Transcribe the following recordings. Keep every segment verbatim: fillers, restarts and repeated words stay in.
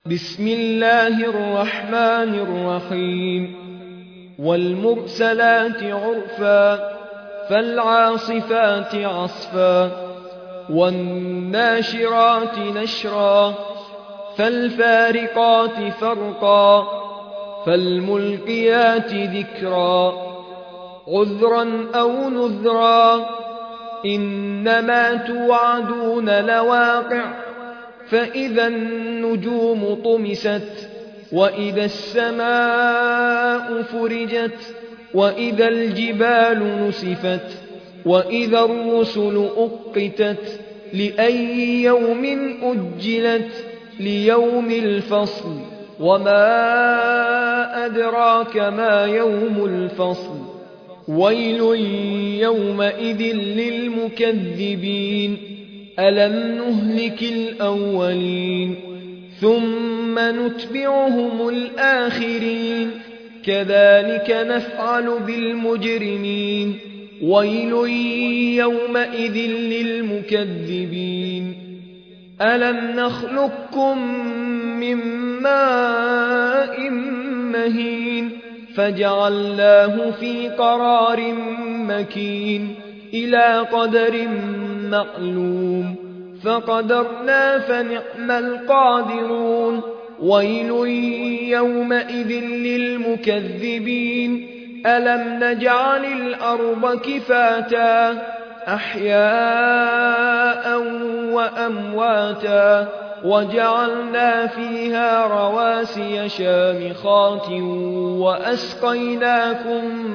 بسم الله الرحمن الرحيم والمرسلات عرفا فالعاصفات عصفا والناشرات نشرا فالفارقات فرقا فالملقيات ذكرا عذرا أو نذرا إنما توعدون لواقع فإذا النجوم طمست وإذا السماء فرجت وإذا الجبال نسفت وإذا الرسل أقتت لأي يوم أجلت ليوم الفصل وما أدراك ما يوم الفصل ويل يومئذ للمكذبين ألم نهلك الأولين ثم نتبعهم الآخرين كذلك نفعل بالمجرمين ويل يومئذ للمكذبين ألم نخلقكم من ماء مهين فجعلناه في قرار مكين إلى قدر معلوم فقدرنا فنعم القادرون ويل يومئذ للمكذبين ألم نجعل الأرض كفاتا أحياء وأمواتا وجعلنا فيها رواسي شامخات وأسقيناكم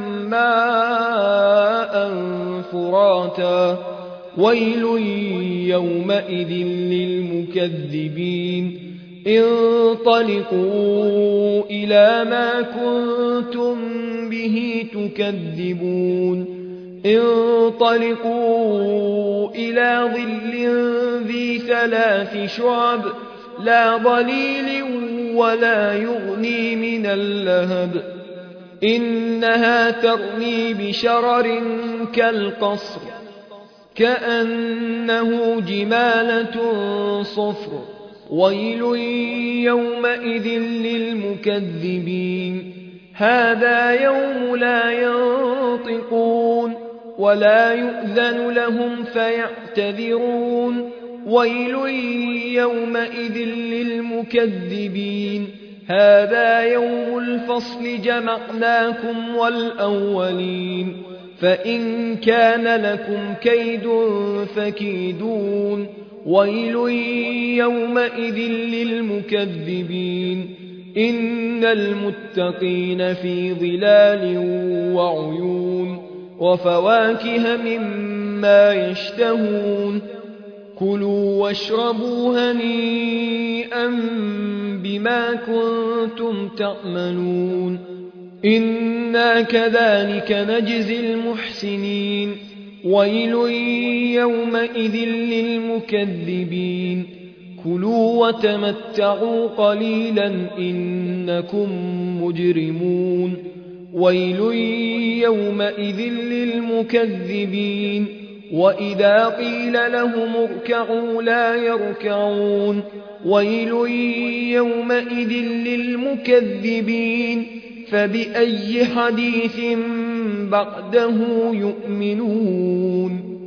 ماء فراتا ويل يومئذ للمكذبين انطلقوا إلى ما كنتم به تكذبون انطلقوا إلى ظل ذي ثلاث شعب لا ظليل ولا يغني من اللهب إنها ترمي بشرر كالقصر كأنه جمالة صفر ويل يومئذ للمكذبين هذا يوم لا ينطقون ولا يؤذن لهم فيعتذرون ويل يومئذ للمكذبين هذا يوم الفصل جمعناكم والأولين فإن كان لكم كيد فكيدون ويل يومئذ للمكذبين إن المتقين في ظلال وعيون وفواكه مما يشتهون كلوا واشربوا هنيئا بما كنتم تعملون إنا كذلك نجزي المحسنين ويل يومئذ للمكذبين كلوا وتمتعوا قليلا إنكم مجرمون ويل يومئذ للمكذبين وإذا قيل لهم اركعوا لا يركعون ويل يومئذ للمكذبين فبأي حديث بعده يؤمنون